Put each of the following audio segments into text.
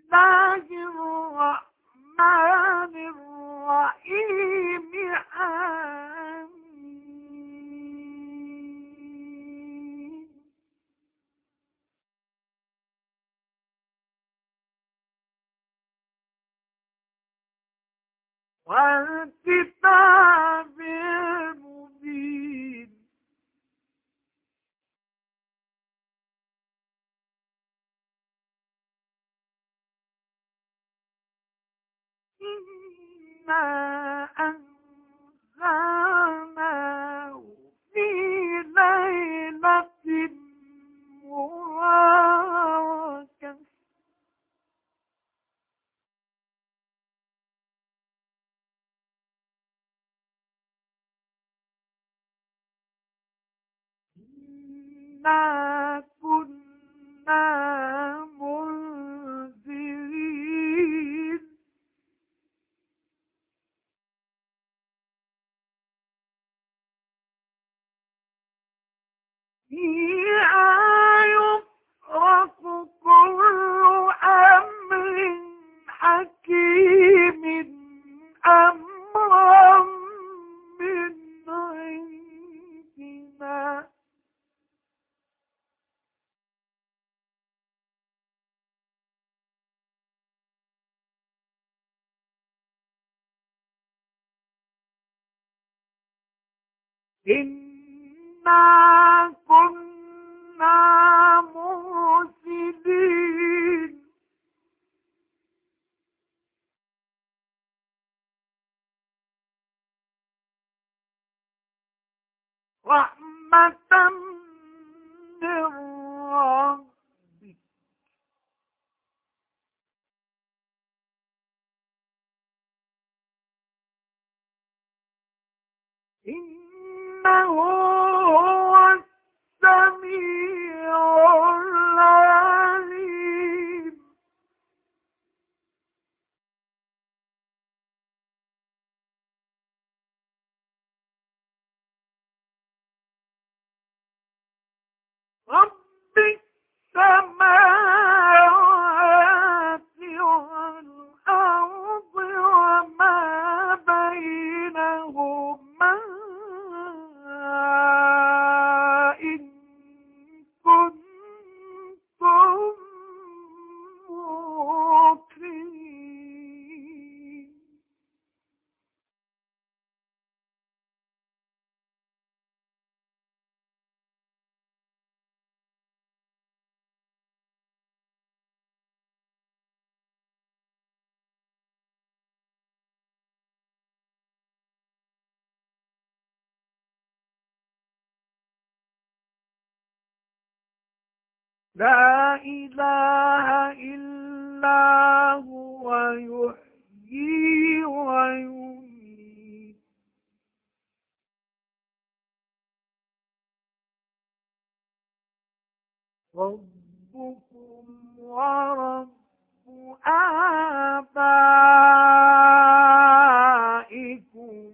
الله الرحمن الرحيم. آمين. والكتاب المبين. إنا أنزلناه في ليلة مباركة إنا كنا منذرين. فيها يفرق كل أمر حكيم أمرا من عندنا. إنا كنا مرسلين. رحمة من ربك. إنه هو السميع العليم. رب السماوات والأرض وما بينهما إن كنتم موقنين. لا إله إلا هو يحيي ويميت. ربكم ورب آبائكم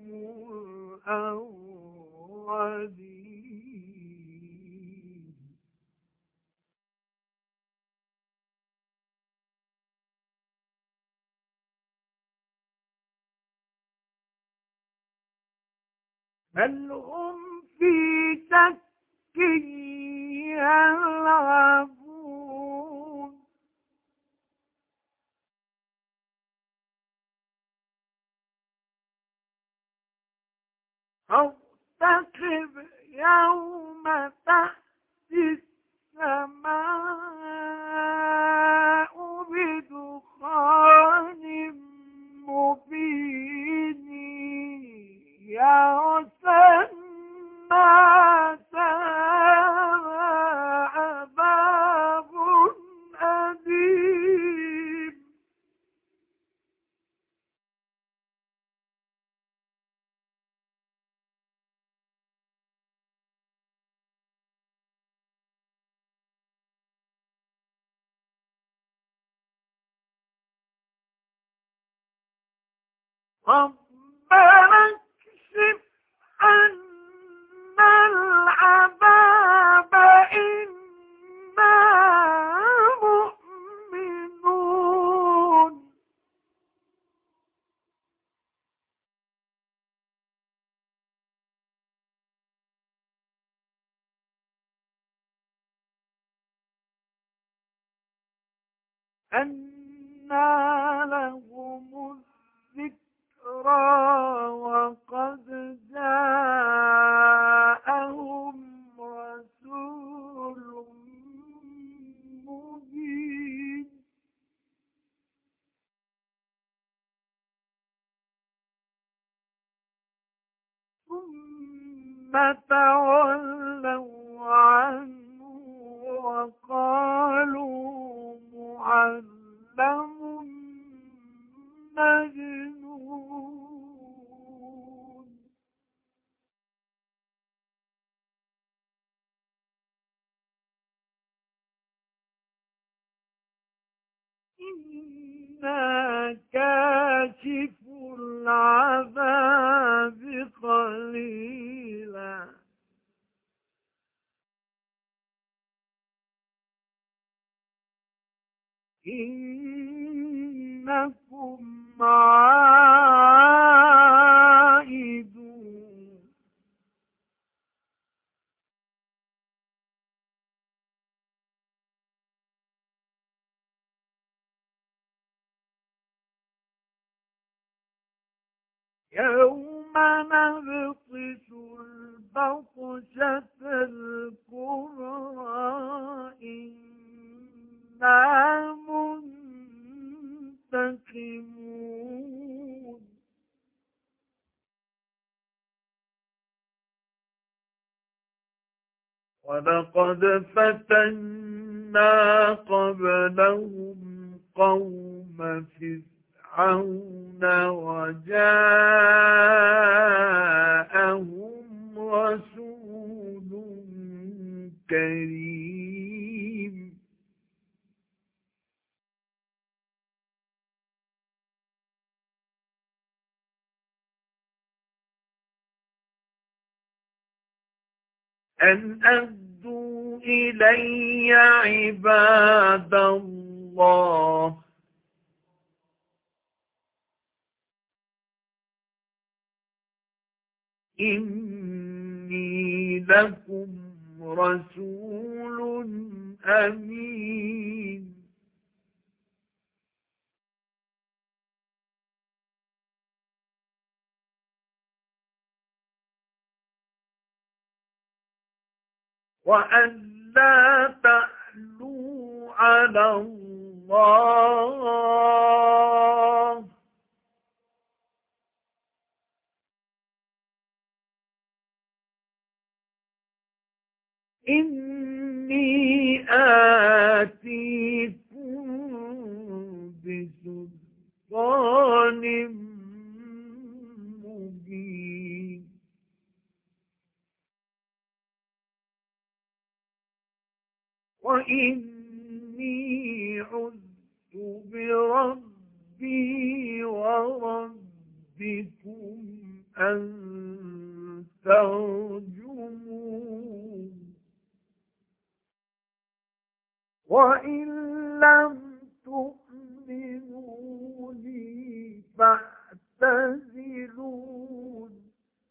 الأولين. بل هم في شك يلعبون. فارتقب يوم تأتي السماء بدخان مبين يغشى الناس عذاب أليم. ربنا اكشف عنا العذاب إنا مؤمنون. أنى لهم الذكرى وقد جاءهم رسول مبين ثم تولوا عنه وقالوا معلم مجنون إنا كاشف العذاب قليلا إنكم عائدون يوم نبطش البطشة الكبرى إنا منتقمون ولقد فتنا قبلهم قوم فرعون وجاءهم رسول كريم أن أدوا إلي عباد الله إني لكم رسول أمين وأن لا تعلوا على الله إني آتيكم بسلطان مبين وإني عذت بربي وربكم أن ترجمون وإن لم تؤمنوا لي فاعتزلون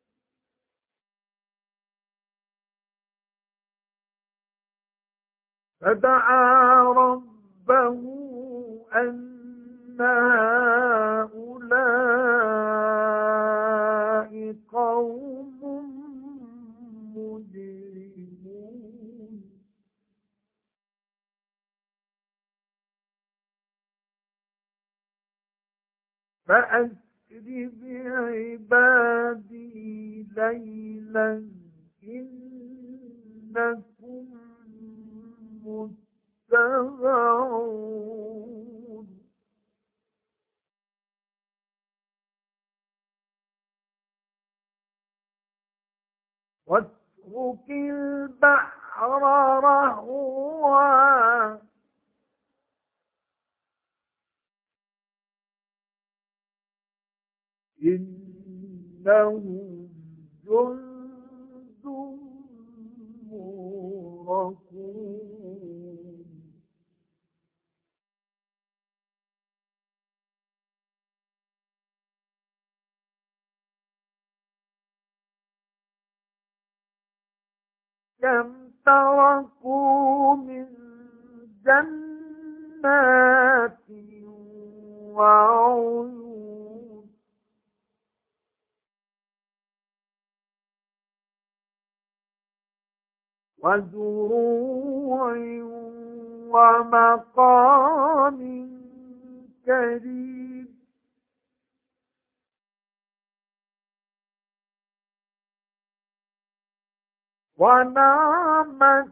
فدعا ربه أن هؤلاء قوم مجرمون فأسر بعبادي ليلا إنكم متبعون واترك البحر رهوا إنهم جند مغرقون كم تركوا من جنات جنات وعيون وزروع ومقام كريم ونعمة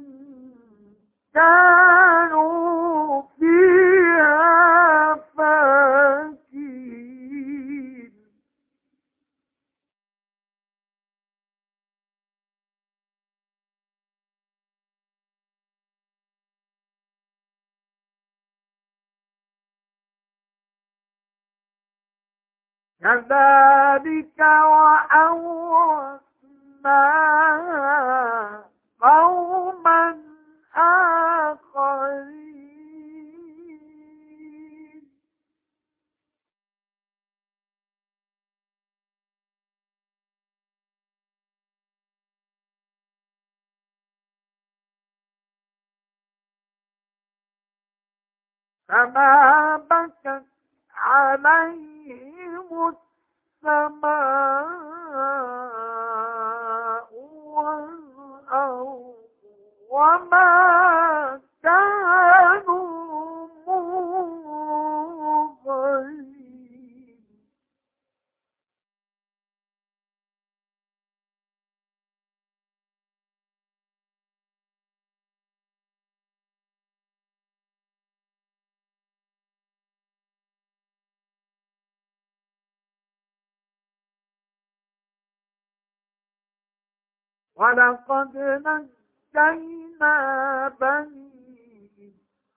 كانوا فيها فاكهين كذلك وأورثناها قوما آخرين فما بكت عليهم السماء والأرض وما كانوا منظرين ولقد نجينا بني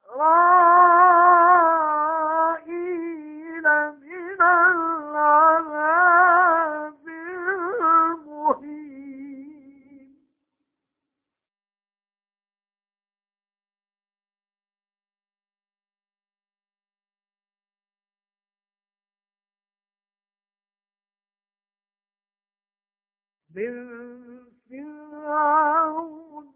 إسرائيل من العذاب المهين من فرعون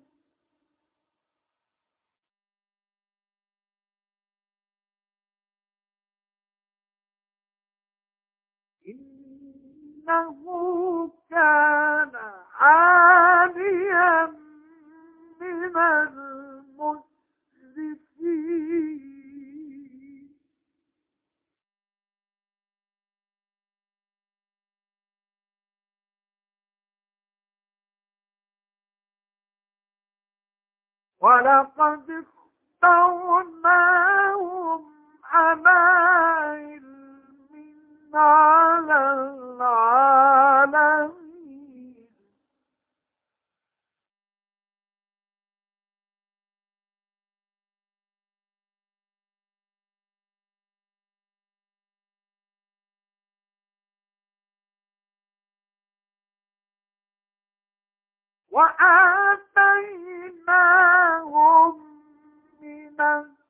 إنه كان عاليا من المسرفين ولقد اخترناهم على علم على العالمين وآتيناهم من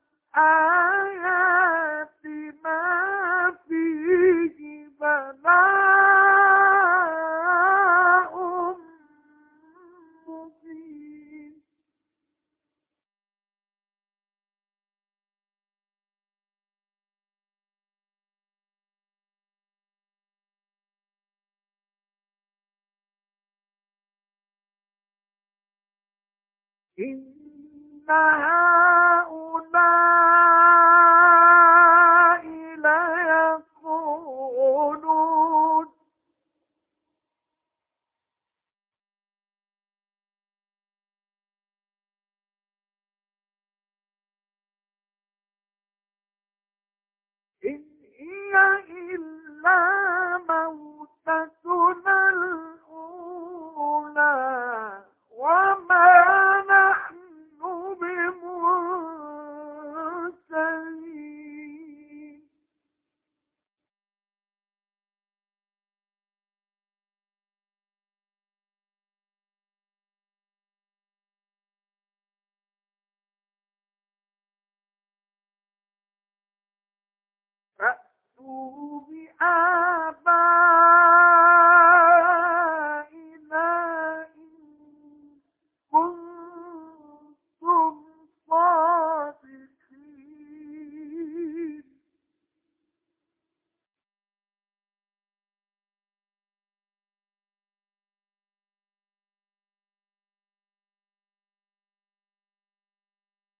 الآيات ما فيه بلاء مبين إن هؤلاء ليقولون إن هي إلا موتتنا الأولى وما نحن بمنشرين فأتوا بآبائنا إن كنتم صادقين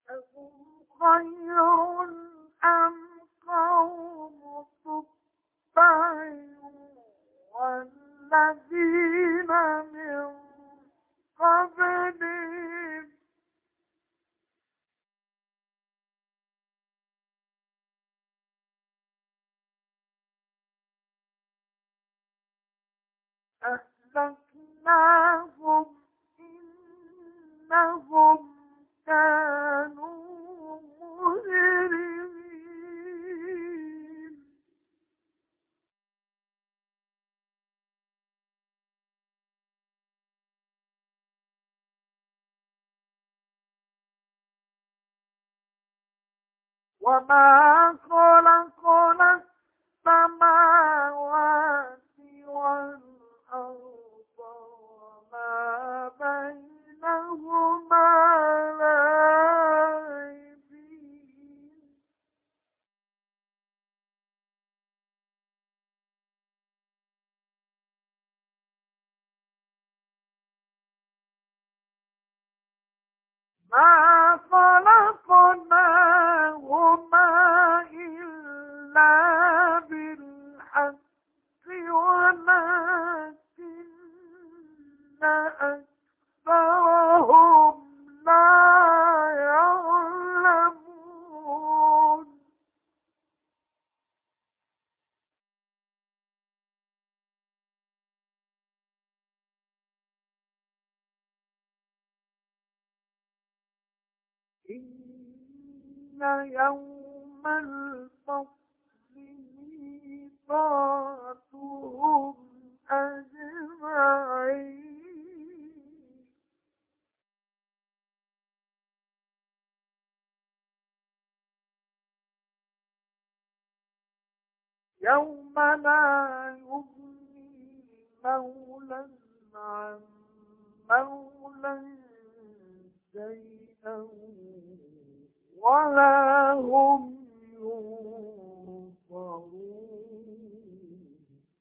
أهم خير أم قوم تبع والذين من قبلهم أهلكناهم إنهم كانوا مجرمين وما خلقنا السماوات والأرض وما بينهما لاعبين ما خلقناهما إلا بالحق ولكن أكثرهم لا يعلمون إن يوم الفصل ميقاتهم أجمعين يوم لا يغني مولى عن مولى شيئا ولا هم ينصرون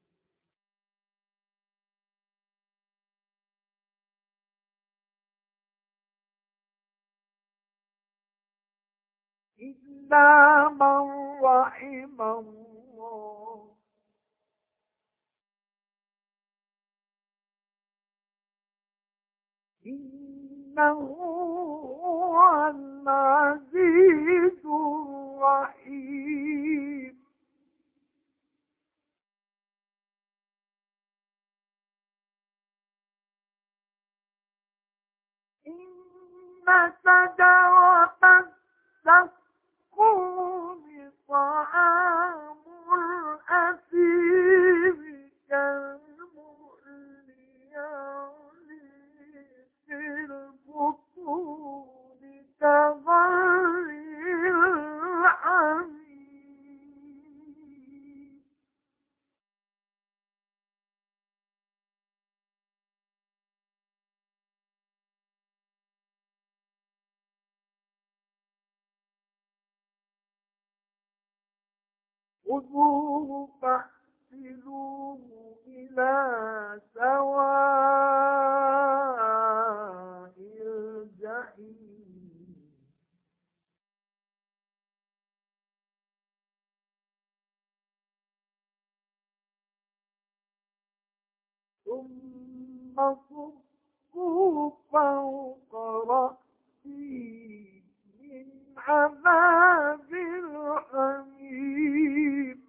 إلا من رحم الله إنه هو العزيز الرحيم إن شجرة الزقوم طعام الأثيم كالمهل يغلي في البطون كغلي الحميم خذوه فاحتلوه إلى سواء الجحيم ثم صبوا فوق رأسه من عذاب الحميم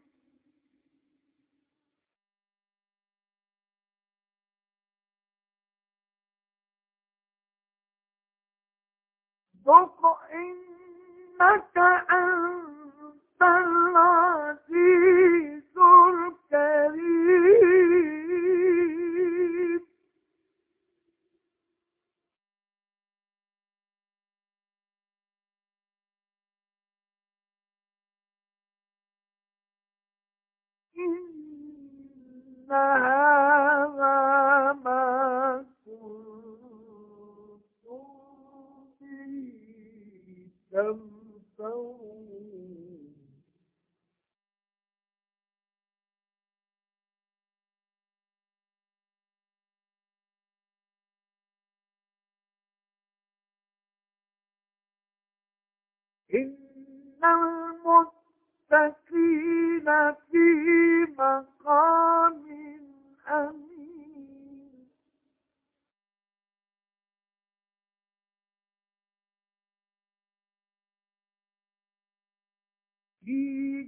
ذق إنك أنت العزيز الكريم إن هذا ما كنتم به تمترون إن المتقين في مقام أمين في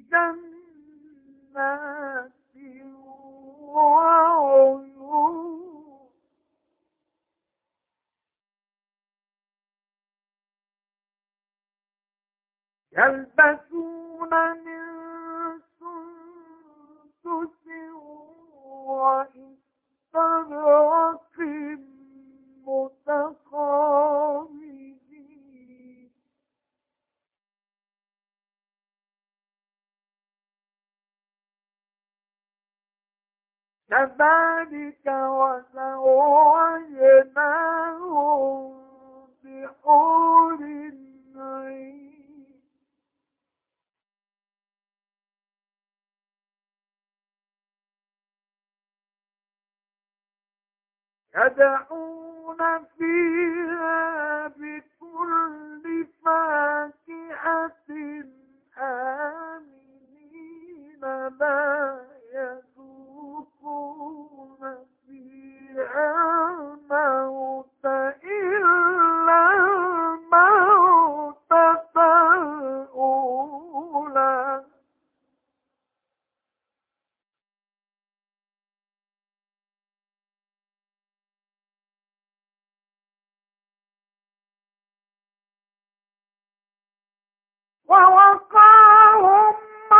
جنات وعيون يلبسون من سندس وإستبرق متقابلين كذلك وزوجناهم بحور عين يدعون فيها بكل فاكهة آمنين لا يذوقون فيها الموت إلا الموتة الأولى ووقاهم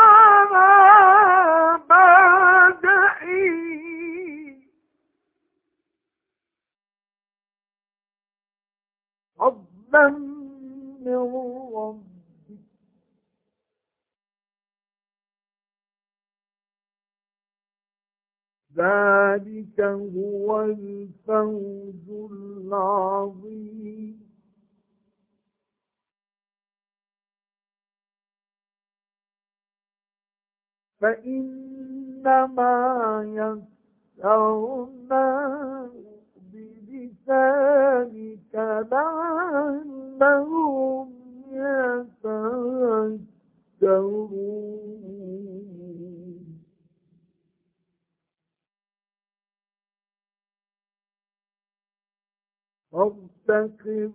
عذاب الجحيم فضلا من ربك ذلك هو الفوز العظيم فإنما يسرناه بلسانك لعلهم يتذكرون فارتقب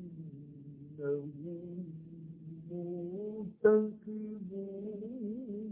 إنهم مرتقبون